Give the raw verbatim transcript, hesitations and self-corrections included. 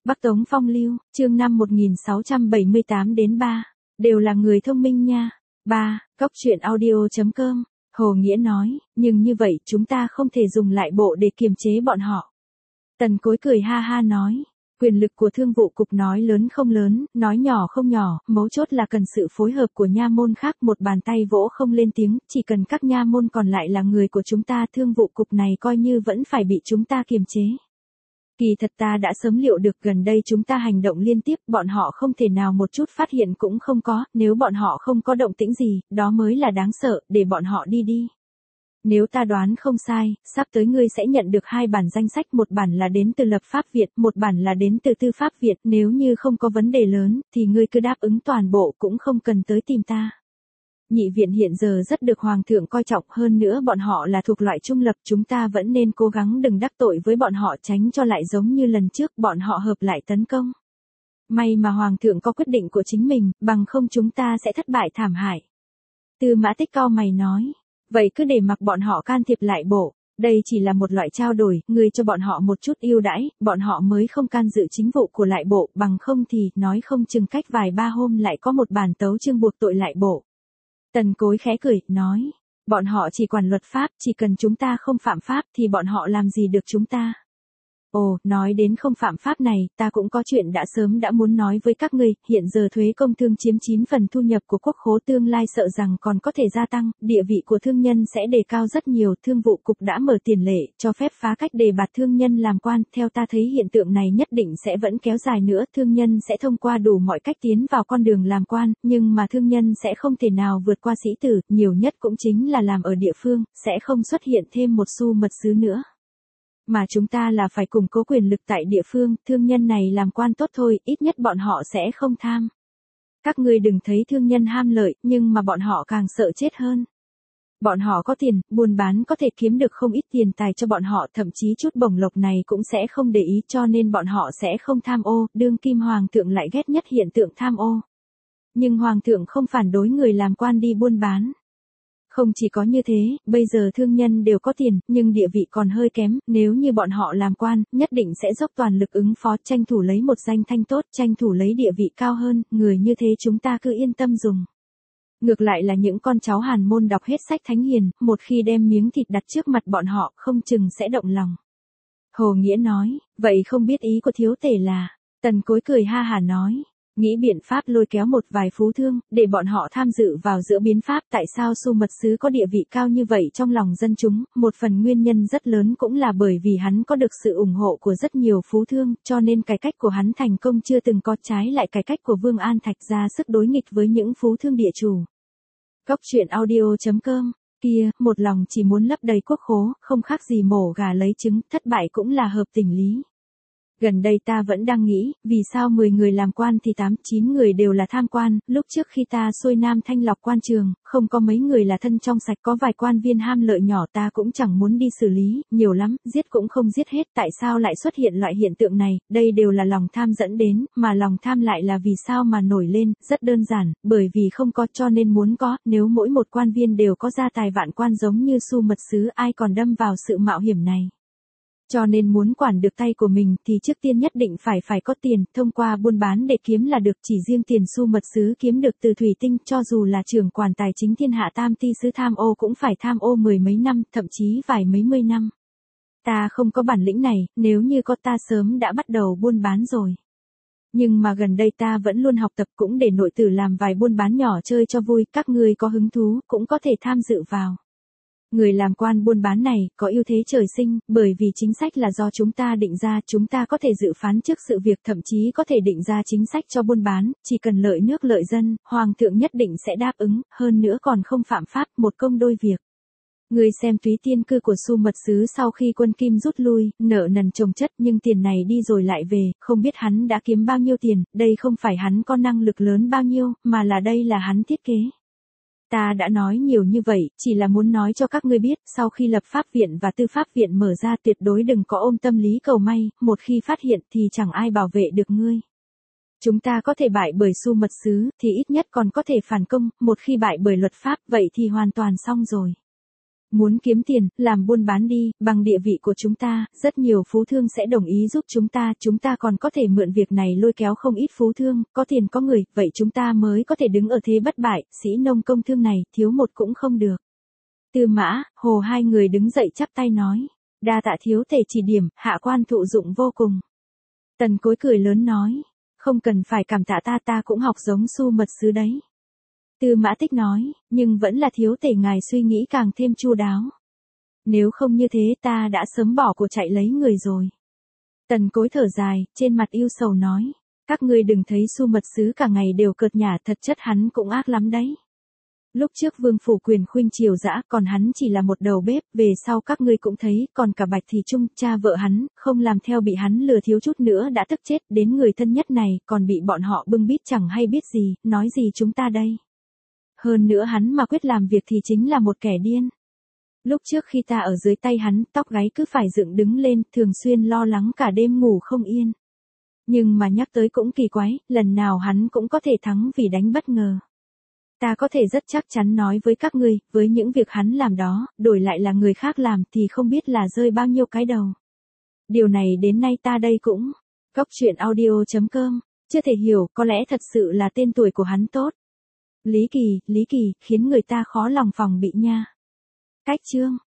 Bắc Tống Phong Lưu, chương năm một nghìn sáu trăm bảy mươi tám đến ba, đều là người thông minh nha. ba. Cốc truyện audio chấm com, Hồ Nghĩa nói, nhưng như vậy chúng ta không thể dùng lại bộ để kiềm chế bọn họ. Tần Cối cười ha ha nói, quyền lực của thương vụ cục nói lớn không lớn, nói nhỏ không nhỏ, mấu chốt là cần sự phối hợp của nha môn khác, một bàn tay vỗ không lên tiếng, chỉ cần các nha môn còn lại là người của chúng ta, thương vụ cục này coi như vẫn phải bị chúng ta kiềm chế. Kỳ thật ta đã sớm liệu được, gần đây chúng ta hành động liên tiếp, bọn họ không thể nào một chút phát hiện cũng không có, nếu bọn họ không có động tĩnh gì, đó mới là đáng sợ, để bọn họ đi đi. Nếu ta đoán không sai, sắp tới ngươi sẽ nhận được hai bản danh sách, một bản là đến từ lập pháp viện, một bản là đến từ tư pháp viện, nếu như không có vấn đề lớn, thì ngươi cứ đáp ứng toàn bộ cũng không cần tới tìm ta. Nhị viện hiện giờ rất được hoàng thượng coi trọng, hơn nữa bọn họ là thuộc loại trung lập, chúng ta vẫn nên cố gắng đừng đắc tội với bọn họ, tránh cho lại giống như lần trước bọn họ hợp lại tấn công. May mà hoàng thượng có quyết định của chính mình, bằng không chúng ta sẽ thất bại thảm hại. Tư Mã Tích cau mày nói, vậy cứ để mặc bọn họ can thiệp lại bộ, đây chỉ là một loại trao đổi, ngươi cho bọn họ một chút ưu đãi, bọn họ mới không can dự chính vụ của lại bộ, bằng không thì, nói không chừng cách vài ba hôm lại có một bản tấu chương buộc tội lại bộ. Tần Cối khẽ cười, nói, bọn họ chỉ quản luật pháp, chỉ cần chúng ta không phạm pháp thì bọn họ làm gì được chúng ta. Ồ, nói đến không phạm pháp này, ta cũng có chuyện đã sớm đã muốn nói với các ngươi, hiện giờ thuế công thương chiếm chín phần thu nhập của quốc khố, tương lai sợ rằng còn có thể gia tăng, địa vị của thương nhân sẽ đề cao rất nhiều, thương vụ cục đã mở tiền lệ, cho phép phá cách đề bạt thương nhân làm quan, theo ta thấy hiện tượng này nhất định sẽ vẫn kéo dài nữa, thương nhân sẽ thông qua đủ mọi cách tiến vào con đường làm quan, nhưng mà thương nhân sẽ không thể nào vượt qua sĩ tử, nhiều nhất cũng chính là làm ở địa phương, sẽ không xuất hiện thêm một xu mật sứ nữa. Mà chúng ta là phải củng cố quyền lực tại địa phương, thương nhân này làm quan tốt thôi, ít nhất bọn họ sẽ không tham. Các ngươi đừng thấy thương nhân ham lợi, nhưng mà bọn họ càng sợ chết hơn. Bọn họ có tiền, buôn bán có thể kiếm được không ít tiền tài cho bọn họ, thậm chí chút bổng lộc này cũng sẽ không để ý, cho nên bọn họ sẽ không tham ô, đương kim hoàng thượng lại ghét nhất hiện tượng tham ô. Nhưng hoàng thượng không phản đối người làm quan đi buôn bán. Không chỉ có như thế, bây giờ thương nhân đều có tiền, nhưng địa vị còn hơi kém, nếu như bọn họ làm quan, nhất định sẽ dốc toàn lực ứng phó, tranh thủ lấy một danh thanh tốt, tranh thủ lấy địa vị cao hơn, người như thế chúng ta cứ yên tâm dùng. Ngược lại là những con cháu hàn môn đọc hết sách thánh hiền, một khi đem miếng thịt đặt trước mặt bọn họ, không chừng sẽ động lòng. Hồ Nghĩa nói, vậy không biết ý của thiếu tể là, Tần Cối cười ha hả nói. Nghĩ biện pháp lôi kéo một vài phú thương, để bọn họ tham dự vào giữa biến pháp, tại sao Xu Mật Sứ có địa vị cao như vậy trong lòng dân chúng, một phần nguyên nhân rất lớn cũng là bởi vì hắn có được sự ủng hộ của rất nhiều phú thương, cho nên cải cách của hắn thành công chưa từng có, trái lại cải cách của Vương An Thạch ra sức đối nghịch với những phú thương địa chủ. Cốc truyện audio chấm com, kia, một lòng chỉ muốn lấp đầy quốc khố, không khác gì mổ gà lấy trứng, thất bại cũng là hợp tình lý. Gần đây ta vẫn đang nghĩ, vì sao mười người làm quan thì tám, chín người đều là tham quan, lúc trước khi ta xuôi nam thanh lọc quan trường, không có mấy người là thân trong sạch, có vài quan viên ham lợi nhỏ ta cũng chẳng muốn đi xử lý, nhiều lắm, giết cũng không giết hết, tại sao lại xuất hiện loại hiện tượng này, đây đều là lòng tham dẫn đến, mà lòng tham lại là vì sao mà nổi lên, rất đơn giản, bởi vì không có cho nên muốn có, nếu mỗi một quan viên đều có gia tài vạn quan giống như Xu Mật Sứ, ai còn đâm vào sự mạo hiểm này. Cho nên muốn quản được tay của mình thì trước tiên nhất định phải phải có tiền, thông qua buôn bán để kiếm là được, chỉ riêng tiền Xu Mật Sứ kiếm được từ thủy tinh, cho dù là trưởng quản tài chính thiên hạ tam ti sứ tham ô cũng phải tham ô mười mấy năm, thậm chí vài mấy mươi năm. Ta không có bản lĩnh này, nếu như có ta sớm đã bắt đầu buôn bán rồi. Nhưng mà gần đây ta vẫn luôn học tập, cũng để nội tử làm vài buôn bán nhỏ chơi cho vui, các ngươi có hứng thú, cũng có thể tham dự vào. Người làm quan buôn bán này, có ưu thế trời sinh, bởi vì chính sách là do chúng ta định ra, chúng ta có thể dự phán trước sự việc, thậm chí có thể định ra chính sách cho buôn bán, chỉ cần lợi nước lợi dân, hoàng thượng nhất định sẽ đáp ứng, hơn nữa còn không phạm pháp, một công đôi việc. Người xem Túy Tiên Cư của Xu Mật Sứ sau khi quân Kim rút lui, nợ nần chồng chất, nhưng tiền này đi rồi lại về, không biết hắn đã kiếm bao nhiêu tiền, đây không phải hắn có năng lực lớn bao nhiêu, mà là đây là hắn thiết kế. Ta đã nói nhiều như vậy, chỉ là muốn nói cho các ngươi biết, sau khi lập pháp viện và tư pháp viện mở ra tuyệt đối đừng có ôm tâm lý cầu may, một khi phát hiện thì chẳng ai bảo vệ được ngươi. Chúng ta có thể bại bởi Xu Mật Sứ, thì ít nhất còn có thể phản công, một khi bại bởi luật pháp, vậy thì hoàn toàn xong rồi. Muốn kiếm tiền, làm buôn bán đi, bằng địa vị của chúng ta, rất nhiều phú thương sẽ đồng ý giúp chúng ta, chúng ta còn có thể mượn việc này lôi kéo không ít phú thương, có tiền có người, vậy chúng ta mới có thể đứng ở thế bất bại, sĩ nông công thương này, thiếu một cũng không được. Tư Mã, Hồ hai người đứng dậy chắp tay nói, đa tạ thiếu tể chỉ điểm, hạ quan thụ dụng vô cùng. Tần Cối cười lớn nói, không cần phải cảm tạ ta, ta cũng học giống Su Mật Sứ đấy. Tư Mã Tích nói, nhưng vẫn là thiếu tể ngài suy nghĩ càng thêm chu đáo. Nếu không như thế ta đã sớm bỏ của chạy lấy người rồi. Tần Cối thở dài, trên mặt ưu sầu nói, các ngươi đừng thấy Su Mật Sứ cả ngày đều cợt nhả, thật chất hắn cũng ác lắm đấy. Lúc trước Vương phủ quyền khuynh triều dã, còn hắn chỉ là một đầu bếp, về sau các ngươi cũng thấy, còn cả Bạch Thì Trung, cha vợ hắn, không làm theo bị hắn lừa thiếu chút nữa đã tức chết, đến người thân nhất này, còn bị bọn họ bưng bít chẳng hay biết gì, nói gì chúng ta đây. Hơn nữa hắn mà quyết làm việc thì chính là một kẻ điên. Lúc trước khi ta ở dưới tay hắn, tóc gáy cứ phải dựng đứng lên, thường xuyên lo lắng cả đêm ngủ không yên. Nhưng mà nhắc tới cũng kỳ quái, lần nào hắn cũng có thể thắng vì đánh bất ngờ. Ta có thể rất chắc chắn nói với các ngươi, với những việc hắn làm đó, đổi lại là người khác làm thì không biết là rơi bao nhiêu cái đầu. Điều này đến nay ta đây cũng, Góc Chuyện Audio chấm com, chưa thể hiểu, có lẽ thật sự là tên tuổi của hắn tốt. Lý Kỳ, Lý Kỳ, khiến người ta khó lòng phòng bị nha. Cách chương